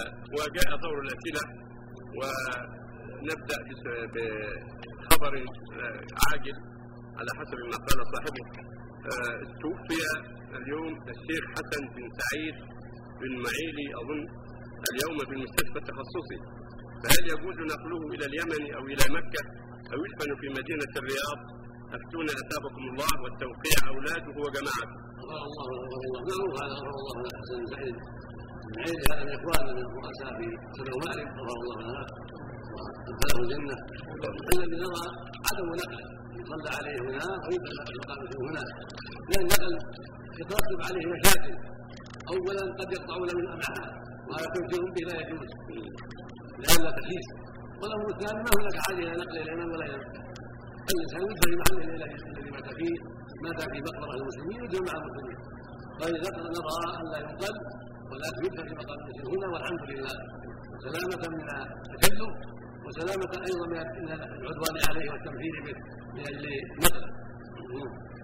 وجاء دور الأسئلة، ونبدأ بخبر عاجل على حسب ما قال صاحبه. توفي اليوم الشيخ حسن بن سعيد بن معيلي أظن اليوم بالمستشفى التخصصي، فهل يجوز نقله إلى اليمن أو إلى مكة أو يدفن في مدينة الرياض؟ أفتونا أثابكم الله، والتوقيع أولاده وجماعته. معروف هذا، غفر الله له حسن بن سعيد بن معيلي، هذا من إخواننا من الرؤساء في سنة مالك، غفر الله له وأدخله الجنة. الذي نرى عدم نقله يصلى عليه هناك ويدخل مقامته هناك، لأن النقل يترتب عليه مشاكل. أولا قد يقطعون من أمعاء، وهذا تنكر به لا يجوز لأن تخيس. والأمر الثاني ما هناك حاجة إلى نقل إلى اليمن ولا إلى الإنسان يدفن في محله الذي مات فيه، مات في مقبرة المسلمين يدفن مع المسلمين. فلذلك نرى أن لا ينقل ولكن يدفن في مقام المسلمين هنا، والحمد لله سلامة من التكلف وسلامة أيضا من العدوان عليه والتمثيل به من أجل نقله.